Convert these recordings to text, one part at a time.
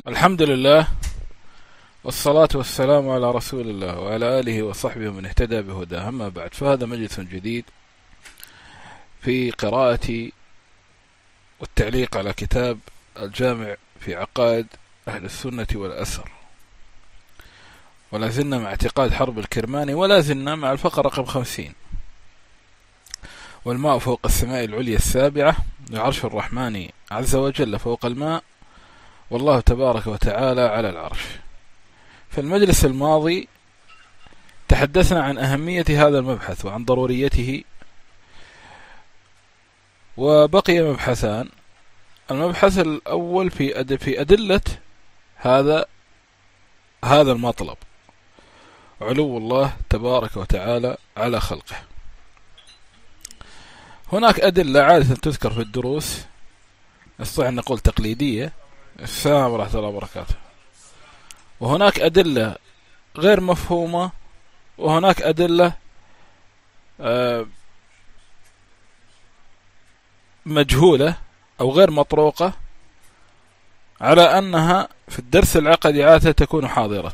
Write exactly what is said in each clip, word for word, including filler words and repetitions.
الحمد لله، والصلاة والسلام على رسول الله وعلى آله وصحبه من اهتدى بهداه. أما بعد، فهذا مجلس جديد في قراءة والتعليق على كتاب الجامع في عقائد أهل السنة والأثر، ولا زلنا مع اعتقاد حرب الكرماني، ولا زلنا مع الفقرة رقم خمسين. والماء فوق السماء العليا السابعة، لعرش الرحمن عز وجل فوق الماء، والله تبارك وتعالى على العرش. في المجلس الماضي تحدثنا عن أهمية هذا المبحث وعن ضروريته، وبقي مبحثان. المبحث الأول في أد... في أدلة هذا هذا المطلب، علو الله تبارك وتعالى على خلقه. هناك أدلة عادة تذكر في الدروس، نستطيع أن نقول تقليدية. السلام ورحمة الله وبركاته. وهناك أدلة غير مفهومة، وهناك أدلة مجهولة أو غير مطروقة، على أنها في الدرس العقدي عادة تكون حاضرة.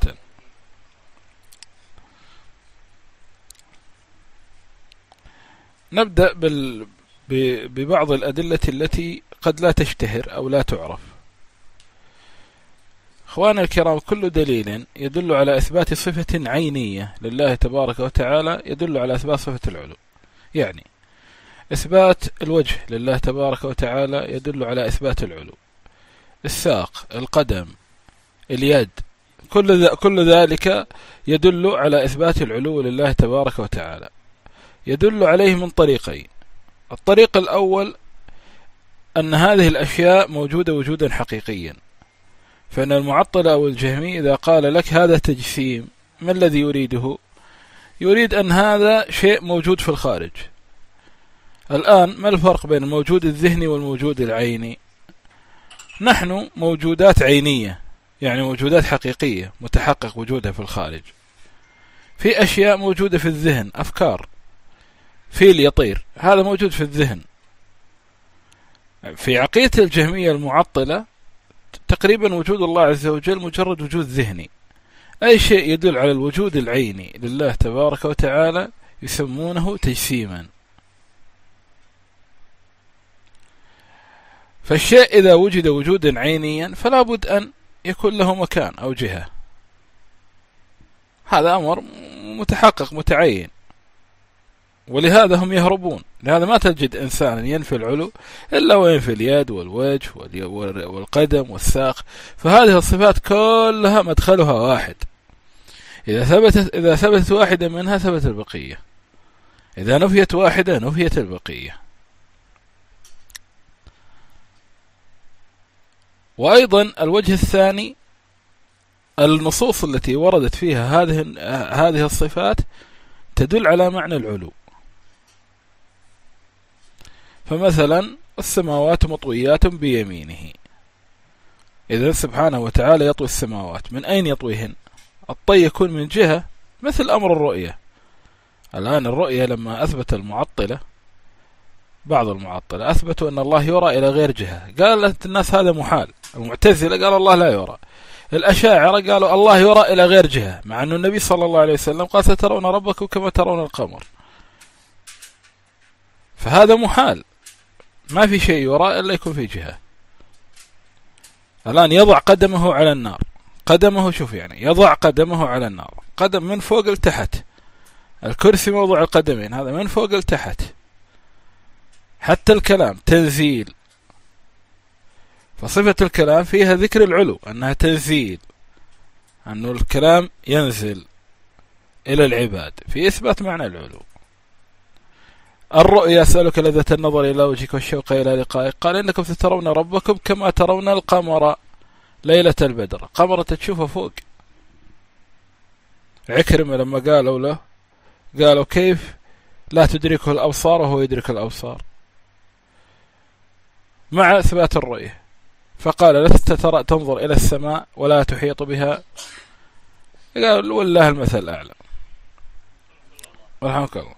نبدأ بال... ببعض الأدلة التي قد لا تشتهر أو لا تعرف. أخواني الكرام، كل دليل يدل على إثبات صفة عينية لله تبارك وتعالى يدل على إثبات صفة العلو. يعني إثبات الوجه لله تبارك وتعالى يدل على إثبات العلو. الساق، القدم، اليد، كل, كل ذلك يدل على إثبات العلو لله تبارك وتعالى. يدل عليه من طريقين. الطريق الأول أن هذه الأشياء موجودة وجودا حقيقيا، فإن المعطلة أو الجهمي إذا قال لك هذا تجسيم، ما الذي يريده؟ يريد أن هذا شيء موجود في الخارج. الآن ما الفرق بين الموجود الذهني والموجود العيني؟ نحن موجودات عينية، يعني موجودات حقيقية متحقق وجودها في الخارج. في أشياء موجودة في الذهن، أفكار، فيل يطير، هذا موجود في الذهن. في عقيدة الجهمية المعطلة تقريبا وجود الله عز وجل مجرد وجود ذهني. أي شيء يدل على الوجود العيني لله تبارك وتعالى يسمونه تجسيما. فالشيء إذا وجد وجودا عينيا فلا بد أن يكون له مكان أو جهة. هذا أمر متحقق متعين، ولهذا هم يهربون. لهذا ما تجد إنسان ينفي العلو إلا وينفي اليد والوجه والقدم والساق. فهذه الصفات كلها مدخلها واحد. إذا ثبتت إذا ثبتت واحدة منها ثبت البقية، إذا نفيت واحدة نفيت البقية. وأيضا الوجه الثاني، النصوص التي وردت فيها هذه هذه الصفات تدل على معنى العلو. فمثلا السماوات مطويات بيمينه، إذا سبحانه وتعالى يطوي السماوات، من أين يطويهن؟ الطي يكون من جهة، مثل أمر الرؤية. الآن الرؤية لما أثبت المعطلة، بعض المعطلة أثبتوا أن الله يرى إلى غير جهة، قالت الناس هذا محال. المعتزلة قال الله لا يرى. الأشاعرة قالوا الله يرى إلى غير جهة، مع أن النبي صلى الله عليه وسلم قال سترون ربكم كما ترون القمر. فهذا محال، ما في شيء يرى إلا يكون في جهة. الآن يضع قدمه على النار، قدمه شوف يعني يضع قدمه على النار، قدم من فوق لتحت. الكرسي موضوع القدمين، هذا من فوق لتحت. حتى الكلام تنزيل، فصفة الكلام فيها ذكر العلو، أنها تنزيل، أنه الكلام ينزل إلى العباد، في إثبات معنى العلو. الرؤيا أسألك لذة النظر إلى وجهك والشوق إلى لقائك، قال إنكم سترون ربكم كما ترون القمر ليلة البدر. قمرة تشوفه فوق. عكرمة لما قالوا له قالوا كيف لا تدركه الأبصار وهو يدرك الأبصار، مع إثبات الرؤية. فقال لست ترى تنظر إلى السماء ولا تحيط بها، قال والله المثل الأعلى. رحمك الله.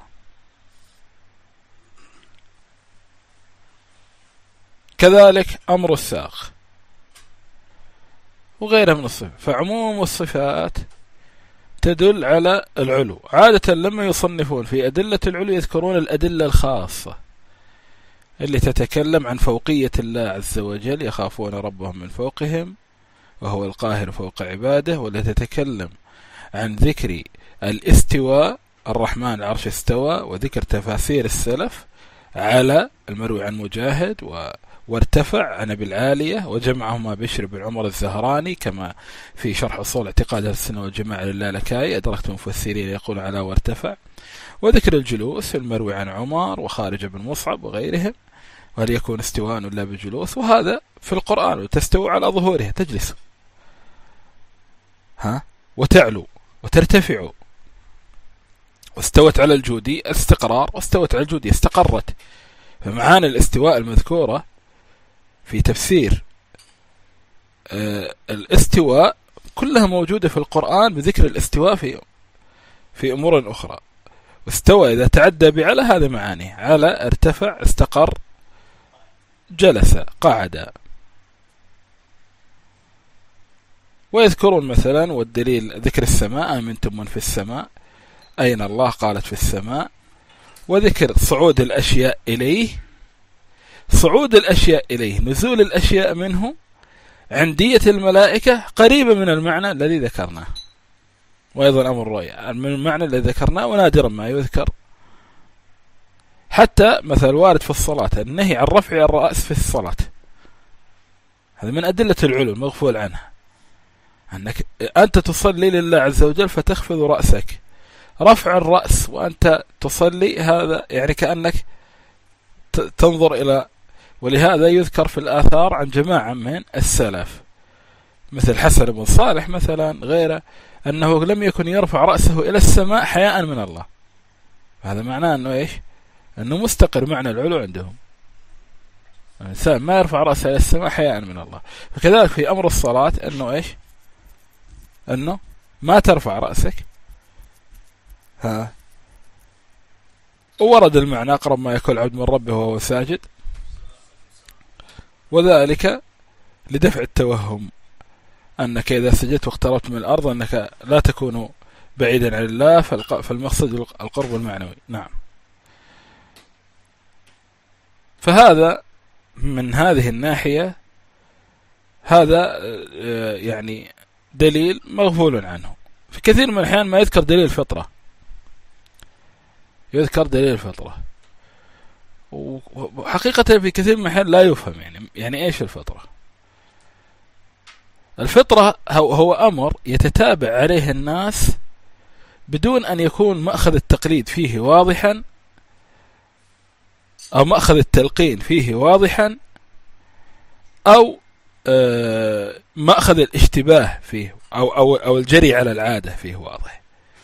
كذلك أمر الساق، وغيرها من الصفات. فعموم الصفات تدل على العلو. عادة لما يصنفون في أدلة العلو يذكرون الأدلة الخاصة اللي تتكلم عن فوقية الله عز وجل، يخافون ربهم من فوقهم وهو القاهر فوق عباده، ولا تتكلم عن ذكر الاستواء، الرحمن العرش استوى، وذكر تفاسير السلف على المروي عن مجاهد و وارتفع عن أبي العالية، وجمعهما بشر بن عمر الزهراني كما في شرح أصول اعتقاد أهل السنة والجماعة للالكائي، أدركت المفسرين يقول على وارتفع. وذكر الجلوس المروي عن عمر وخارج بن مصعب وغيرهم، وهل يكون استواء ولا بجلوس، وهذا في القرآن، وتستوي على ظهورها تجلس ها وتعلو وترتفع، واستوت على الجودي الاستقرار، واستوت على الجودي استقرت. فمعاني الاستواء المذكورة في تفسير آه الاستواء كلها موجودة في القرآن بذكر الاستواء في في أمور أخرى. واستوى إذا تعدى بعلى هذا معانيه، على ارتفع استقر جلس قعد. ويذكرون مثلا والدليل ذكر السماء، أمنتم من في السماء، أين الله قالت في السماء. وذكر صعود الأشياء إليه، صعود الأشياء إليه نزول الأشياء منه، عندية الملائكة قريبة من المعنى الذي ذكرناه، وأيضا أمر رؤيا من المعنى الذي ذكرناه، ونادرا ما يذكر. حتى مثل وارد في الصلاة النهي عن رفع الرأس في الصلاة، هذا من أدلة العلو المغفول عنها، أنك أنت تصلي لله عز وجل فتخفض رأسك. رفع الرأس وأنت تصلي هذا يعني كأنك تنظر إلى، ولهذا يذكر في الآثار عن جماعة من السلف مثل حسن بن صالح مثلا غيره، أنه لم يكن يرفع رأسه إلى السماء حياء من الله. هذا معناه أنه إيش؟ أنه مستقر معنى العلو عندهم، الإنسان ما يرفع رأسه إلى السماء حياء من الله. فكذلك في أمر الصلاة أنه إيش؟ أنه ما ترفع رأسك ها. وورد المعنى أقرب ما يكون العبد من ربه وهو ساجد، وذلك لدفع التوهم أنك إذا سجدت واقتربت من الأرض أنك لا تكون بعيدا عن الله، فالمقصد القرب المعنوي. نعم. فهذا من هذه الناحية هذا يعني دليل مغفول عنه. في كثير من الأحيان ما يذكر دليل الفطرة، يذكر دليل الفطرة، وحقيقة في كثير من الأحيان لا يفهم يعني يعني إيش الفطرة. الفطرة هو أمر يتتابع عليه الناس بدون أن يكون مأخذ التقليد فيه واضحا، أو مأخذ التلقين فيه واضحا، أو مأخذ الاشتباه فيه أو, أو, أو الجري على العادة فيه واضح.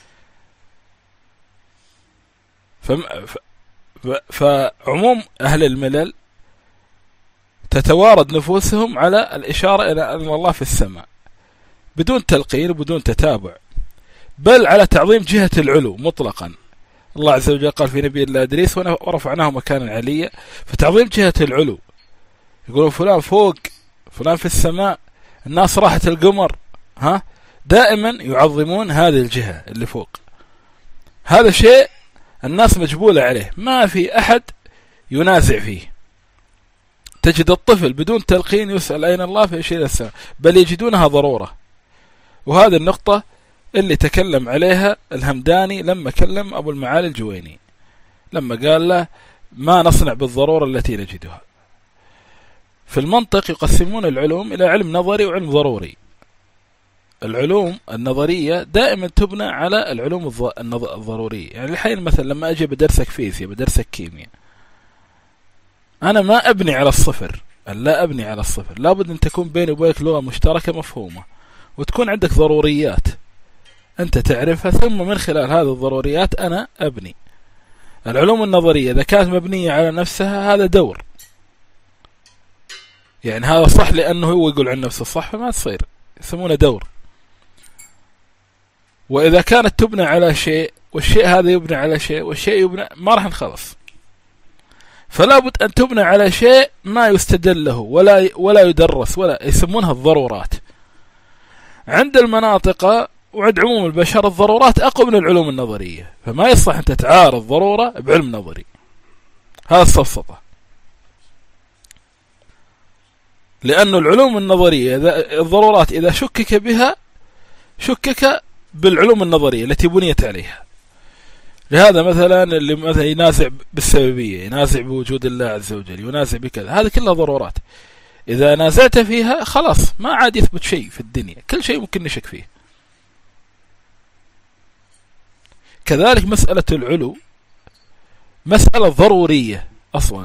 فعموم أهل الملل تتوارد نفوسهم على الإشارة إلى أن الله في السماء بدون تلقين وبدون تتابع، بل على تعظيم جهة العلو مطلقا. الله عز وجل قال في نبي الله إدريس ورفعناه مكانا عليا، فتعظيم جهة العلو. يقولون فلان فوق، فلان في السماء، الناس راحت القمر، ها دائما يعظمون هذه الجهة اللي فوق. هذا شيء الناس مجبولة عليه، ما في أحد ينازع فيه. تجد الطفل بدون تلقين يسأل أين الله في شيء السماء، بل يجدونها ضرورة. وهذه النقطة اللي تكلم عليها الهمداني لما كلم أبو المعالي الجويني، لما قال له ما نصنع بالضرورة التي نجدها. في المنطق يقسمون العلوم إلى علم نظري وعلم ضروري. العلوم النظرية دائما تبنى على العلوم الضرورية. يعني الحين مثلا لما أجي بدرسك فيزياء بدرسك كيمياء، أنا ما أبني على الصفر، لا أبني على الصفر، لابد أن تكون بيني وبينك لغة مشتركة مفهومة، وتكون عندك ضروريات أنت تعرفها، ثم من خلال هذه الضروريات أنا أبني. العلوم النظرية إذا كانت مبنية على نفسها هذا دور، يعني هذا صح لأنه هو يقول عن نفسه صح، فما تصير، يسمونه دور. وإذا كانت تبنى على شيء والشيء هذا يبنى على شيء والشيء يبنى، ما راح نخلص. فلا بد أن تبنى على شيء ما يستدل له ولا ولا يدرس، ولا يسمونها الضرورات. عند المناطق وعند عموم البشر الضرورات أقوى من العلوم النظرية، فما يصح أن تتعارض ضرورة بعلم نظري. هذا السفسطة، لأن العلوم النظرية الضرورات إذا شكك بها شكك بالعلوم النظرية التي بنيت عليها. لهذا مثلا اللي مثلا ينازع بالسببية، ينازع بوجود الله عز وجل، ينازع بكذا، هذه كلها ضرورات. إذا نازعت فيها خلاص ما عاد يثبت شيء في الدنيا، كل شيء ممكن نشك فيه. كذلك مسألة العلو مسألة ضرورية أصلا،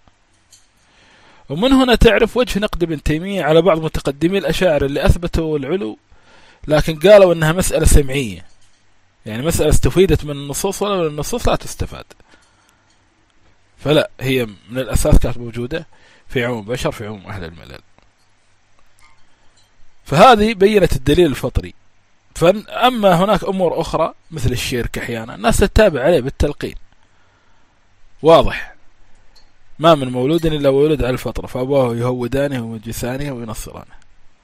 ومن هنا تعرف وجه نقد ابن تيمية على بعض متقدمي الأشاعرة اللي أثبتوا العلو لكن قالوا أنها مسألة سمعية، يعني مسألة استفيدت من النصوص ولا من النصوص لا تستفاد. فلا، هي من الأساس كانت موجودة في عموم البشر، في عموم أهل الملل. فهذه بينت الدليل الفطري. فأما هناك أمور أخرى مثل الشرك أحيانا الناس تتابع عليه بالتلقين، واضح، ما من مولود إلا وولد على الفطرة، فأبواه يهودانه ومجسانه وينصرانه.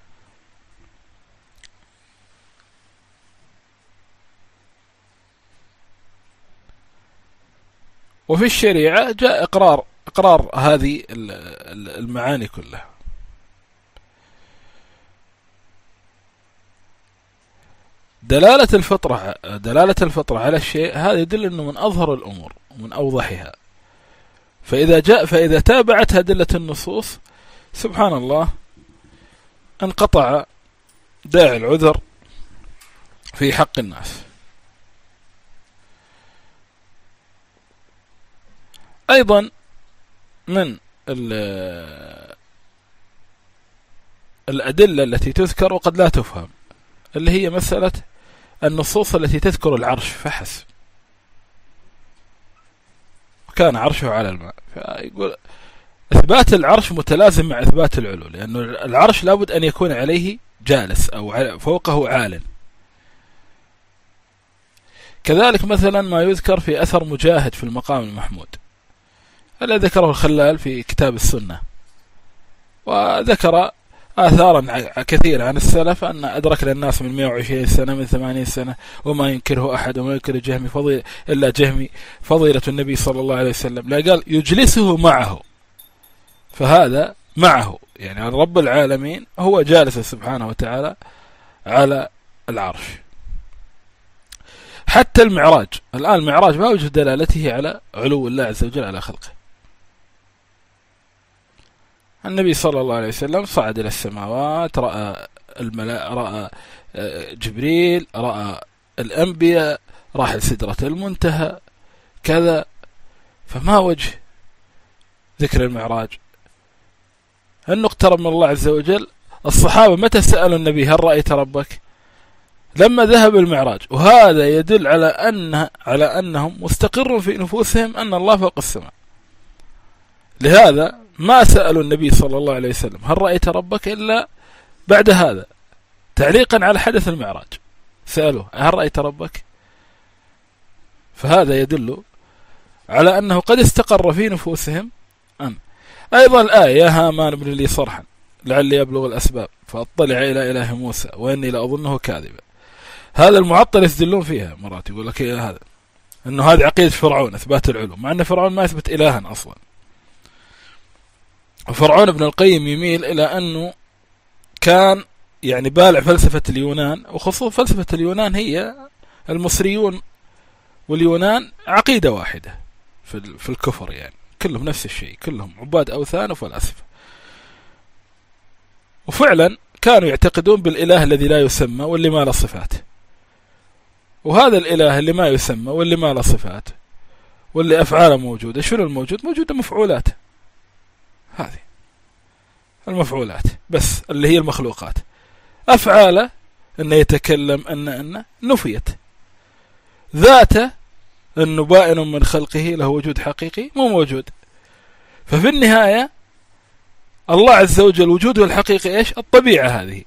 وفي الشريعة جاء إقرار إقرار هذه المعاني كلها. دلالة الفطرة دلالة الفطرة على الشيء هذا يدل أنه من أظهر الأمور ومن أوضحها. فإذا جاء فإذا تابعتها أدلة النصوص سبحان الله انقطع داعي العذر في حق الناس. أيضا من الأدلة التي تذكر وقد لا تفهم اللي هي مسألة النصوص التي تذكر العرش فحسب، كان عرشه على الماء، فيقول إثبات العرش متلازم مع إثبات العلو، لأن العرش لابد أن يكون عليه جالس أو فوقه عال. كذلك مثلا ما يذكر في أثر مجاهد في المقام المحمود الذي ذكره الخلال في كتاب السنة، وذكر آثارا كثيرة عن السلف أن أدرك للناس من مئة وعشرين سنة من ثمانين سنة وما ينكره أحد وما ينكر جهمي فضيلة إلا جهمي فضيلة النبي صلى الله عليه وسلم. لا قال يجلسه معه، فهذا معه يعني رب العالمين هو جالس سبحانه وتعالى على العرش. حتى المعراج الآن المعراج ما وجد دلالته على علو الله عز وجل على خلقه. النبي صلى الله عليه وسلم صعد إلى السماوات، رأى الملائكة، رأى جبريل، رأى الأنبياء، راح لسدرة المنتهى كذا، فما وجه ذكر المعراج؟ أنه اقترب من الله عز وجل. الصحابة متى سألوا النبي هل رأيت ربك؟ لما ذهب المعراج، وهذا يدل على أن على أنهم مستقر في نفوسهم أن الله فوق السماء. لهذا ما سألوا النبي صلى الله عليه وسلم هل رأيت ربك إلا بعد هذا، تعليقا على حدث المعراج سألوه هل رأيت ربك. فهذا يدل على أنه قد استقر في نفوسهم أن. أيضا الآية يا هامان ابن لي صرحا لعلي أبلغ الأسباب فأطلع إلى إله موسى وإني لأظنه كاذبا. هذا المعطل يستدلون فيها مرات، يقول لك يا هذا أنه هذه عقيدة فرعون إثبات العلوم، مع أن فرعون ما يثبت إلها أصلا. وفرعون ابن القيم يميل إلى أنه كان يعني بالع فلسفة اليونان، وخصوصا فلسفة اليونان هي المصريون واليونان عقيدة واحدة في الكفر، يعني كلهم نفس الشيء، كلهم عباد أوثان وفلاسفة. وفعلا كانوا يعتقدون بالإله الذي لا يسمى واللي ما له صفات، وهذا الإله اللي ما يسمى واللي ما له صفات واللي أفعاله موجودة، شنو الموجود؟ موجودة مفعولات، هذه المفعولات بس اللي هي المخلوقات. أفعاله أنه يتكلم أن أن نفيت، ذاته أنه بائن من خلقه له وجود حقيقي مو موجود. ففي النهاية الله عز وجل وجوده الحقيقي إيش؟ الطبيعة هذه.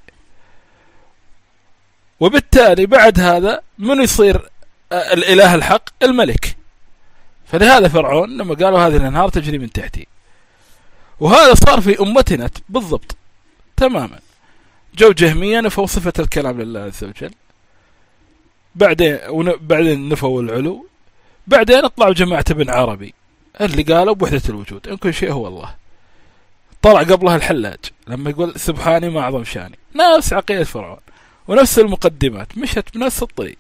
وبالتالي بعد هذا من يصير الإله الحق؟ الملك. فلهذا فرعون لما قالوا هذه الأنهار تجري من تحتي، وهذا صار في أمتنا بالضبط تماما. جو جهمية نفوا صفة الكلام لله عز وجل، بعدين بعدين نفوا العلو، بعدين طلعوا جماعة ابن عربي اللي قالوا بوحدة الوجود إن كل شيء هو الله. طلع قبلها الحلاج لما يقول سبحاني ما أعظم شاني، نفس عقيدة فرعون ونفس المقدمات، مشت بنفس الطريق.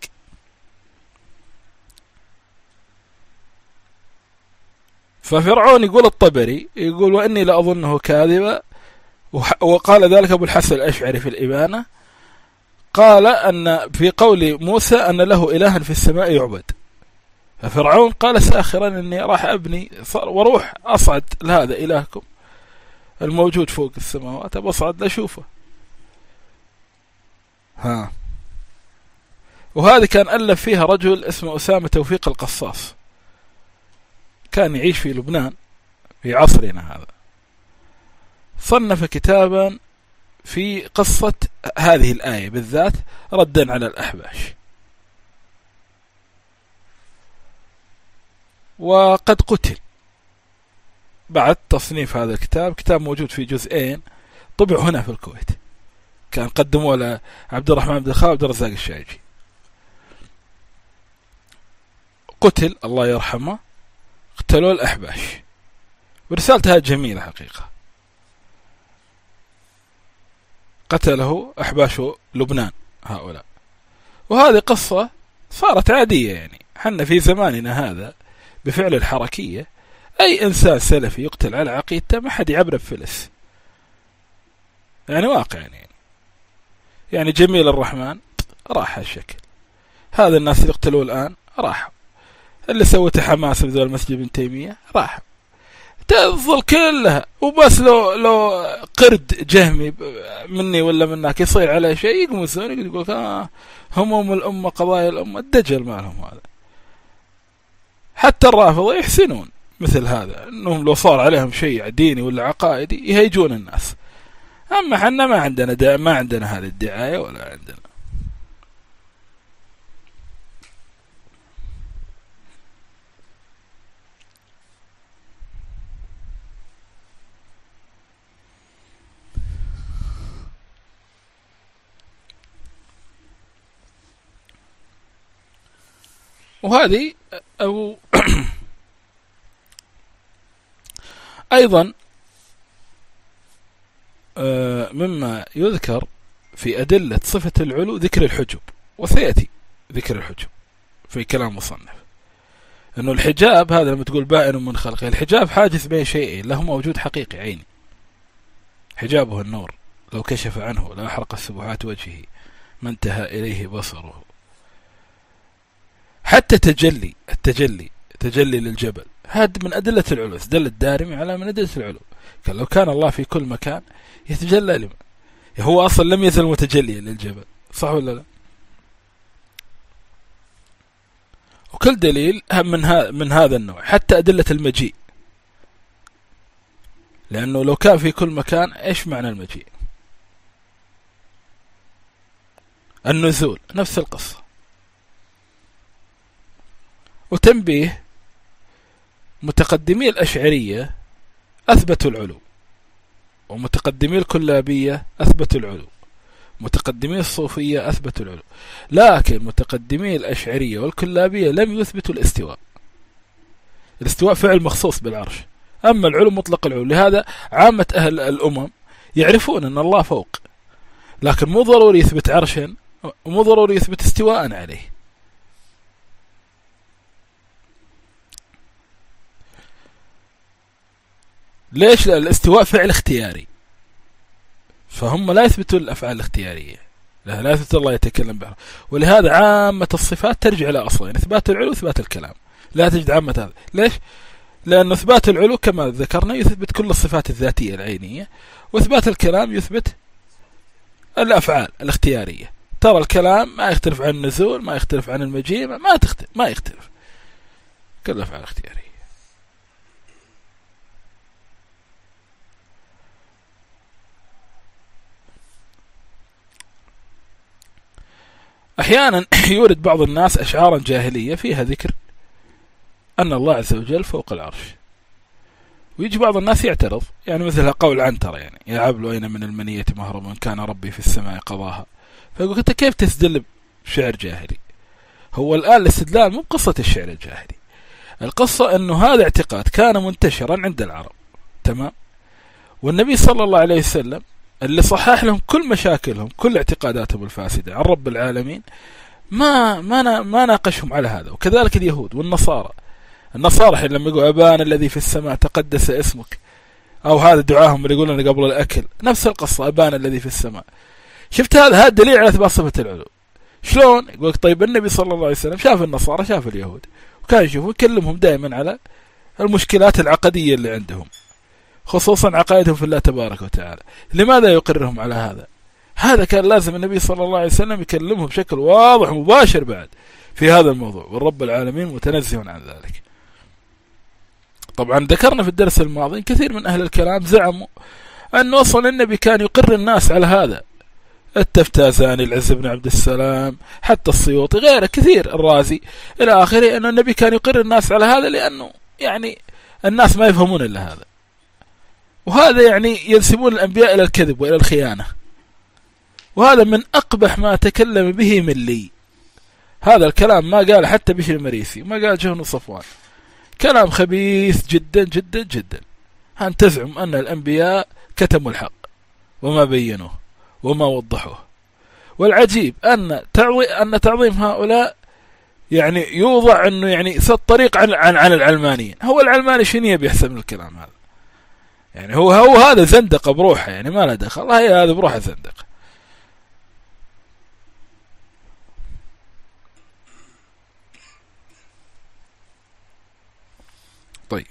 ففرعون يقول الطبري يقول وإني لأظنه كاذبا، وقال ذلك أبو الحسن الأشعري في الإبانة، قال أن في قول موسى أن له إلها في السماء يعبد، ففرعون قال ساخرا إني راح أبني وروح أصعد لهذا إلهكم الموجود فوق السماوات، أبصعد لأشوفه. ها وهذه كان ألف فيها رجل اسمه أسامة توفيق القصاص، كان يعيش في لبنان في عصرنا هذا، صنف كتابا في قصة هذه الآية بالذات ردا على الأحباش. وقد قتل بعد تصنيف هذا الكتاب، كتاب موجود في جزئين طبع هنا في الكويت، كان قدموه لعبد الرحمن بن خالد عبد الرزاق الشايجي. قتل الله يرحمه، قتلوا الأحباش، ورسالتها جميلة حقيقة. قتله أحباش لبنان هؤلاء، وهذه قصة صارت عادية يعني، حنا في زماننا هذا بفعل الحركية أي إنسان سلفي يقتل على عقيدته ما حد يعبر بفلس، يعني واقع يعني. يعني جميل الرحمن راح هالشكل، هذا الناس اللي يقتلوه الآن راحوا، اللي سوته حماس بذول المسجد ابن تيمية راح، تظل كلها. وبس لو لو قرد جهمي مني ولا منك يصير عليه شيء يقومون يقول آه هموم الأمة قضايا الأمة، الدجل مالهم هذا. حتى الرافضة يحسنون مثل هذا، أنهم لو صار عليهم شيء ديني ولا عقائدي يهيجون الناس. أما حنا ما عندنا دا ما عندنا هذه الدعاية ولا عندنا. وهذه أو أيضا مما يذكر في أدلة صفة العلو ذكر الحجب، وسيأتي ذكر الحجب في كلام مصنف، أنه الحجاب هذا لما تقول بائن من خلقه، الحجاب حاجز بين شيئين له موجود حقيقي عيني، حجابه النور لو كشف عنه لأحرق السبحات وجهه ما انتهى إليه بصره. حتى تجلي التجلي تجلي للجبل هذا من أدلة العلو، دل الدارمي على من أدلة العلو، قال لو كان الله في كل مكان يتجلى لمن، هو أصلا لم يزل متجليا للجبل، صح ولا لا؟ وكل دليل من, ها من هذا النوع، حتى أدلة المجيء، لأنه لو كان في كل مكان إيش معنى المجيء؟ النزول نفس القصة. وتنبيه، متقدمي الأشعرية أثبتوا العلو، ومتقدمي الكلابية أثبتوا العلو، متقدمي الصوفية أثبتوا العلو، لكن متقدمي الأشعرية والكلابية لم يثبتوا الاستواء. الاستواء فعل مخصوص بالعرش، أما العلو مطلق العلو. لهذا عامة أهل الأمم يعرفون أن الله فوق، لكن مو ضروري يثبت عرشا ومو ضروري يثبت استواء عليه. ليش؟ لأن الاستواء فعل اختياري، فهم لا يثبتوا الأفعال الاختيارية، لا, لا يثبت الله يتكلم بها. ولهذا عامة الصفات ترجع إلى أصلين، إثبات العلو وإثبات الكلام، لا تجد عامة هذا. ليش؟ لأن إثبات العلو كما ذكرنا يثبت كل الصفات الذاتية العينية، وإثبات الكلام يثبت الأفعال الاختيارية. ترى الكلام ما يختلف عن النزول، ما يختلف عن المجيء، ما تختلف ما يختلف كل الأفعال الاختيارية. أحيانا يورد بعض الناس أشعارا جاهلية فيها ذكر أن الله عز وجل فوق العرش، ويجي بعض الناس يعترض، يعني مثل قول عنترة، يعني يا عبل أين من المنية مهرب إن كان ربي في السماء قضاها. فيقول أنت كيف تستدل بشعر جاهلي؟ هو الآن الاستدلال مو قصة الشعر الجاهلي، القصة أنه هذا اعتقاد كان منتشرا عند العرب، تمام؟ والنبي صلى الله عليه وسلم اللي صحح لهم كل مشاكلهم كل اعتقاداتهم الفاسدة عن رب العالمين ما ما ما ناقشهم على هذا. وكذلك اليهود والنصارى، النصارى حين لما يقول أبانا الذي في السماء تقدس اسمك، أو هذا دعاهم اللي يقولون قبل الأكل، نفس القصة أبانا الذي في السماء. شفت هذا هذا دليل على إثبات صفة العلو. شلون؟ يقول طيب النبي صلى الله عليه وسلم شاف النصارى شاف اليهود، وكان يشوفوا يكلمهم دائما على المشكلات العقدية اللي عندهم، خصوصا عقائدهم في الله تبارك وتعالى. لماذا يقرهم على هذا؟ هذا كان لازم النبي صلى الله عليه وسلم يكلمهم بشكل واضح ومباشر بعد في هذا الموضوع، والرب العالمين متنزه عن ذلك. طبعا ذكرنا في الدرس الماضي كثير من أهل الكلام زعموا أن أصلا النبي كان يقر الناس على هذا، التفتازاني، العز بن عبد السلام، حتى السيوطي، غيره كثير، الرازي إلى آخره، أن النبي كان يقر الناس على هذا لأنه يعني الناس ما يفهمون إلا هذا. وهذا يعني ينسبون الأنبياء إلى الكذب وإلى الخيانة، وهذا من أقبح ما تكلم به من لي. هذا الكلام ما قال حتى بشر المريسي، ما قال جهن صفوان، كلام خبيث جدا جدا جدا. أن تزعم أن الأنبياء كتموا الحق وما بينوه وما وضحوه. والعجيب أن تعظيم أن تعظيم هؤلاء يعني يوضع أنه يعني سد طريق عن عن عن العلمانيين. هو العلماني شنو بيحسب من الكلام هذا؟ يعني هو هو هذا زندقة بروحه، يعني ما له دخل، الله هذا بروحه زندقة. طيب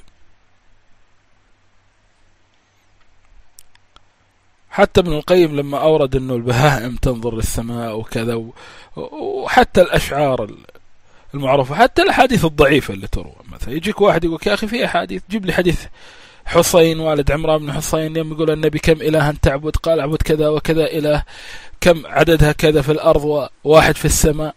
حتى ابن القيم لما أورد أنه البهائم تنظر للسماء وكذا، وحتى الأشعار المعروفة، حتى الحديث الضعيفة اللي تروى، مثلا يجيك واحد يقول يا أخي في أحاديث، جيب لي حديث حسين والد عمران بن حسين يوم يقول النبي كم إلها تعبد؟ قال أعبد كذا وكذا إله، كم عددها كذا في الأرض وواحد في السماء.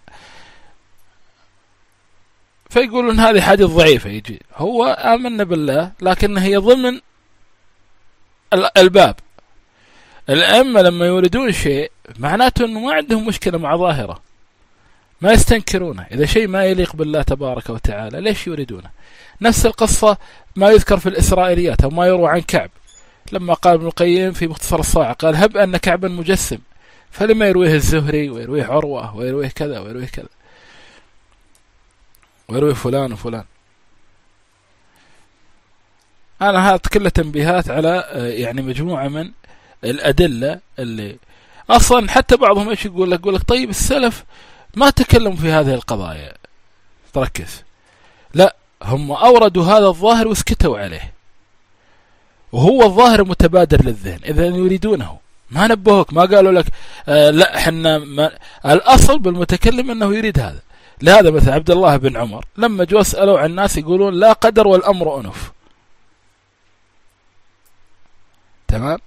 فيقولون هذه حديث ضعيفة. يجي هو آمنا بالله لكن هي ضمن الباب. الأئمة لما يوردون شيء معناته أنه ما عندهم مشكلة مع ظاهرة، ما يستنكرونه. إذا شيء ما يليق بالله تبارك وتعالى ليش يوردونه؟ نفس القصة ما يذكر في الإسرائيليات أو ما يروى عن كعب، لما قال ابن القيم في مختصر الصاعقة قال هب أن كعبا مجسم، فلما يرويه الزهري ويرويه عروة ويرويه كذا ويرويه كذا ويرويه فلان وفلان. أنا هذا كلها تنبيهات على يعني مجموعة من الأدلة اللي أصلا حتى بعضهم إيش يقول لك؟ يقول لك طيب السلف ما تكلموا في هذه القضايا، تركز. لا، هم أوردوا هذا الظاهر واسكتوا عليه، وهو الظاهر متبادر للذهن إذا يريدونه، ما نبهوك، ما قالوا لك آه لا حنا ما الأصل بالمتكلم أنه يريد هذا. لهذا مثل عبد الله بن عمر لما جو سألوا عن الناس يقولون لا قدر والأمر أنف، تمام.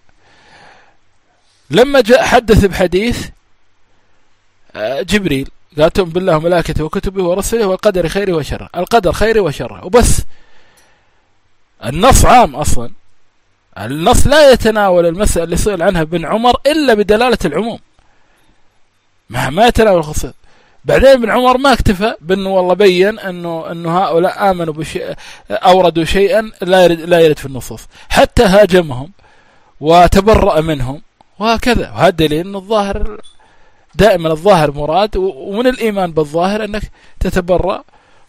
لما جاء حدث بحديث آه جبريل قال تؤمن بالله وملائكته وكتبه ورسله والقدر خيره وشره، القدر خيره وشره وبس. النص عام أصلا، النص لا يتناول المسألة اللي سئل عنها ابن عمر إلا بدلالة العموم، ما ما يتناول الخصوص. بعدين ابن عمر ما اكتفى بأنه والله بين أنه أنه هؤلاء آمنوا بشيء، أوردوا شيئا لا يرد لا يرد في النصوص، حتى هاجمهم وتبرأ منهم وهكذا. وهذا دليل أن الظاهر دائما الظاهر مراد، ومن الإيمان بالظاهر أنك تتبرأ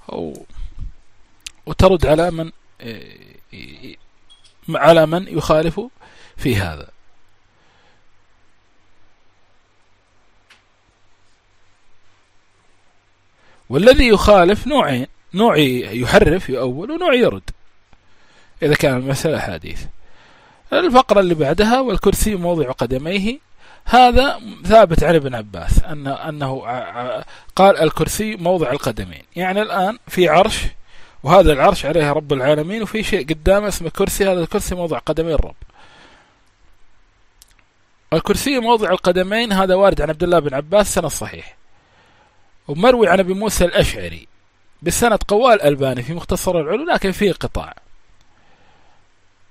وترد على من على من يخالف في هذا. والذي يخالف نوعين، نوع يحرف يؤول ونوع يرد إذا كان المسألة حديث. الفقرة اللي بعدها والكرسي موضع قدميه، هذا ثابت عن ابن عباس أن أنه قال الكرسي موضع القدمين، يعني الآن في عرش وهذا العرش عليه رب العالمين وفي شيء قدامه اسمه كرسي، هذا الكرسي موضع قدمين الرب. الكرسي موضع القدمين هذا وارد عن عبد الله بن عباس سند صحيح، ومروي عن ابي موسى الأشعري بسند قوال الألباني في مختصر العلو لكن فيه قطاع.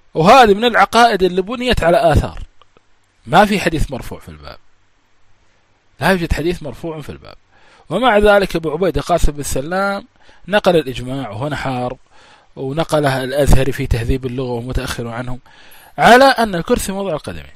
وهذه من العقائد اللي بنيت على آثار. ما في حديث مرفوع في الباب، لا يوجد حديث مرفوع في الباب. ومع ذلك أبو عبيدة قاسم بن سلام نقل الإجماع، وهنا حار، ونقلها الأزهري في تهذيب اللغة ومتأخر عنهم، على أن الكرسي موضع القدمين.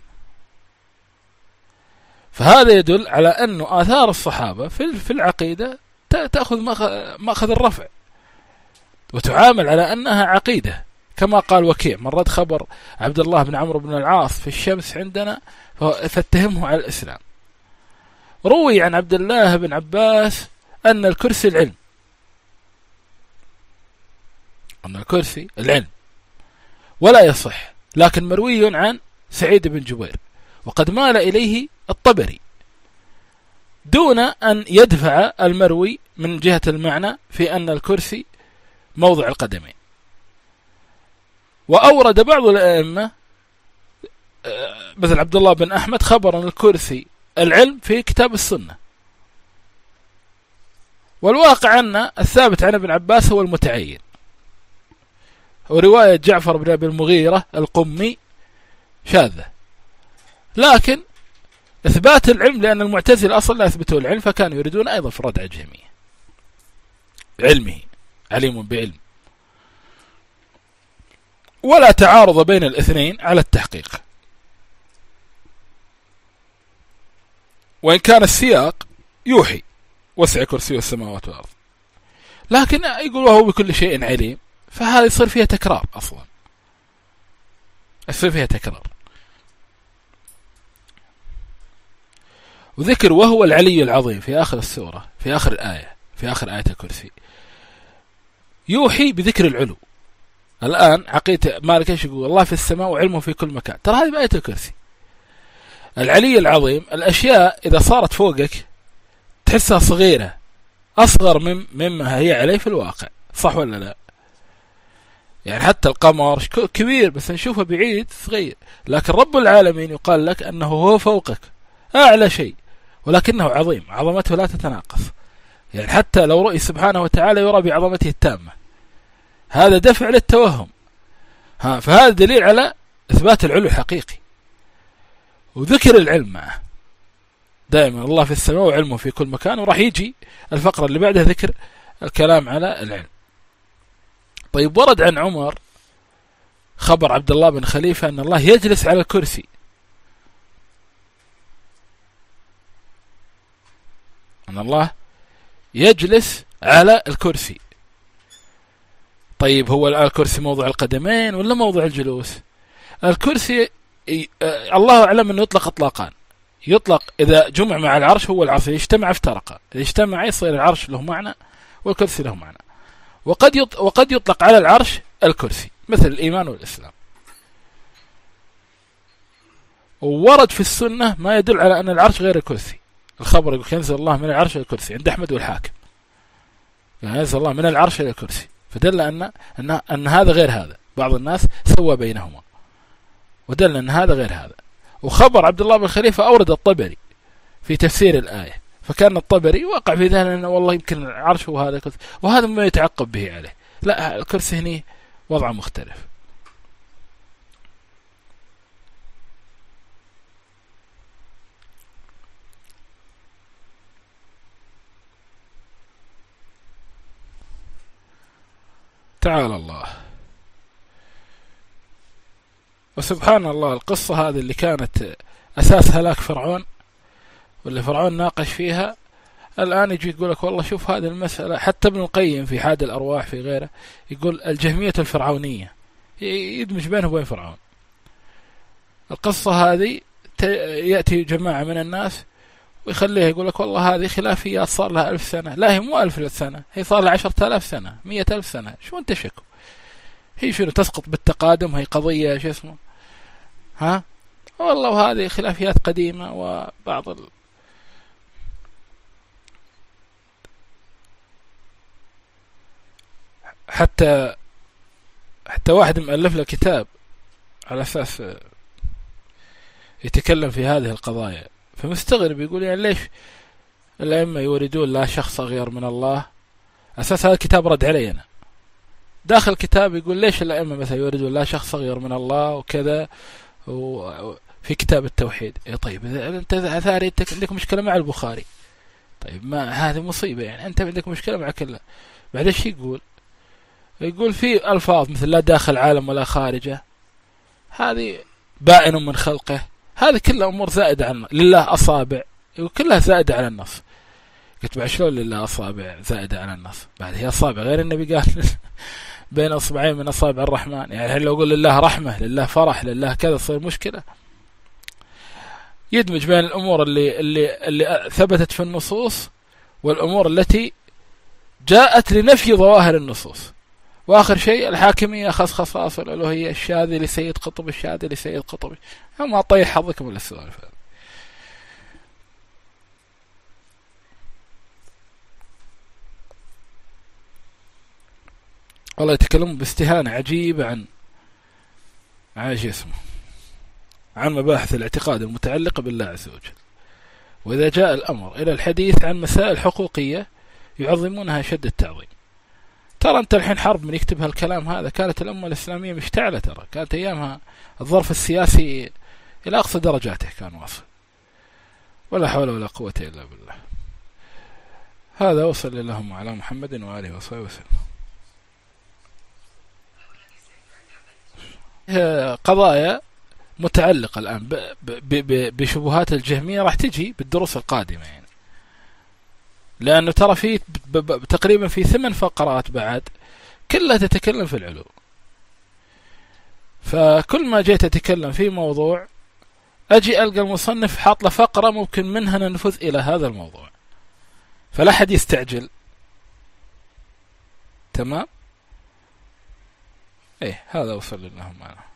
فهذا يدل على أن آثار الصحابة في العقيدة تأخذ مأخذ الرفع، وتعامل على أنها عقيدة، كما قال وكيع: من رد خبر عبد الله بن عمرو بن العاص في الشمس عندنا فاتهمه على الإسلام. روي عن عبد الله بن عباس أن الكرسي العلم، أن الكرسي العلم، ولا يصح، لكن مروي عن سعيد بن جبير، وقد مال إليه الطبري دون أن يدفع المروي من جهة المعنى في أن الكرسي موضع القدمين. وأورد بعض الأئمة مثل عبد الله بن أحمد خبر أن الكرسي العلم في كتاب السنة، والواقع أن الثابت عن ابن عباس هو المتعين. ورواية جعفر بن أبي المغيرة القمي شاذة، لكن إثبات العلم، لأن المعتزلة أصلا لا يثبتوا العلم، فكانوا يريدون أيضا في الردع الجهمية: علمه، عليم بعلم. ولا تعارض بين الاثنين على التحقيق، وإن كان السياق يوحي وسع كرسيه السماوات والأرض، لكن يقول وهو بكل شيء عليم، فهذا يصير فيها تكرار، أصلا يصير فيها تكرار. وذكر وهو العلي العظيم في آخر السورة، في آخر الآية، في آخر آية الكرسي، يوحي بذكر العلو. الآن عقيدة مالك ايش يقول؟ الله في السماء وعلمه في كل مكان. ترى هذه بآية الكرسي. العلي العظيم، الأشياء إذا صارت فوقك تحسها صغيرة، أصغر من مما هي عليه في الواقع، صح ولا لا؟ يعني حتى القمر كبير بس نشوفه بعيد صغير، لكن رب العالمين يقال لك أنه هو فوقك أعلى شيء، ولكنه عظيم، عظمته لا تتناقص. يعني حتى لو رؤي سبحانه وتعالى يرى بعظمته التامة، هذا دفع للتوهم. ها، فهذا دليل على إثبات العلو الحقيقي، وذكر العلم معه دائما. الله في السماء وعلمه في كل مكان، وراح يجي الفقرة اللي بعدها ذكر الكلام على العلم. طيب، ورد عن عمر خبر عبد الله بن خليفة أن الله يجلس على الكرسي، أن الله يجلس على الكرسي. طيب، هو الآن الكرسي موضع القدمين ولا موضع الجلوس؟ الكرسي الله أعلم أنه يطلق إطلاقان. يطلق إذا جمع مع العرش، هو العرش يجتمع افترق، إذا اجتمع يصير العرش له معنى والكرسي له معنى. وقد وقد يطلق على العرش الكرسي، مثل الإيمان والإسلام. وورد في السنة ما يدل على أن العرش غير الكرسي. الخبر يقول ينزل الله من العرش إلى الكرسي عند أحمد والحاكم، يعني ينزل الله من العرش إلى الكرسي، فدل أن أن أن هذا غير هذا. بعض الناس سوى بينهما ودل أن هذا غير هذا. وخبر عبد الله بن خليفة أورد الطبري في تفسير الآية، فكان الطبري وقع في ذهنه أنه والله يمكن العرش هو هذا الكرسي، وهذا ما يتعقب به عليه. لا، الكرسي هنا وضع مختلف. تعالى الله. وسبحان الله، القصة هذه اللي كانت أساس هلاك فرعون واللي فرعون ناقش فيها، الآن يجي يقول لك والله شوف هذه المسألة. حتى ابن القيم في حاد الأرواح في غيره يقول الجهمية الفرعونية، يدمج بينه وبين فرعون. القصة هذه يأتي جماعة من الناس ويخليها يقول لك والله هذه خلافيات صار لها ألف سنة. لا، هي مو ألف سنة، هي صار لها عشرة آلاف سنة، مية ألف سنة. شو أنت شكو؟ هي شنو تسقط بالتقادم؟ هي قضية شو اسمه ها والله، وهذه خلافيات قديمة. وبعض ال... حتى حتى واحد مؤلف له كتاب على أساس يتكلم في هذه القضايا، فمستغرب يقول يعني ليش الأئمة يوردون لا شخص غير من الله؟ أساس هذا الكتاب رد علي أنا، داخل كتاب يقول ليش الأئمة مثلا يوردون لا شخص صغير من الله وكذا وفي كتاب التوحيد. إيه طيب إذا أنت ثاري عندك مشكلة مع البخاري، طيب ما هذه مصيبة يعني، أنت عندك مشكلة مع كله. بعد ايش يقول؟ يقول في ألفاظ مثل لا داخل عالم ولا خارجه، هذه بائن من خلقه، هذه كلها أمور زائدة عن لله أصابع، وكلها زائدة على النص. قلت بعد شلون لله أصابع زائدة على النص؟ بعد هي أصابع غير النبي قال بين أصبعين من أصابع الرحمن، يعني لو أقول لله رحمة لله فرح لله كذا تصير مشكلة. يدمج بين الأمور اللي اللي اللي ثبتت في النصوص والأمور التي جاءت لنفي ظواهر النصوص. وآخر شيء الحاكمية خص خصاص الألوهية، الشاذي لسيد قطب الشاذي لسيد قطب. ما طيح حظكم ولا السوالف هذه. والله يتكلمون باستهانة عجيبة عن عايش اسمه عن مباحث الاعتقاد المتعلقة بالله عز وجل. وإذا جاء الأمر إلى الحديث عن مسائل حقوقية يعظمونها شد التعظيم. ترى أنت الحين حرب من يكتب هالكلام هذا، كانت الأمة الإسلامية مشتعلة، ترى كانت أيامها الظرف السياسي إلى أقصى درجاته كان واصل. ولا حول ولا قوة إلا بالله. هذا وصل اللهم على محمد وآله وصحبه وسلم. قضايا متعلقة الآن بشبهات الجهمية راح تجي بالدروس القادمة يعني، لأنه ترى فيه تقريبا في ثمان فقرات بعد كلها تتكلم في العلو. فكل ما جيت أتكلم في موضوع أجي ألقى المصنف حاط له فقرة ممكن منها ننفذ إلى هذا الموضوع، فلا حد يستعجل. تمام؟ إيه هذا وصل لنا معنا.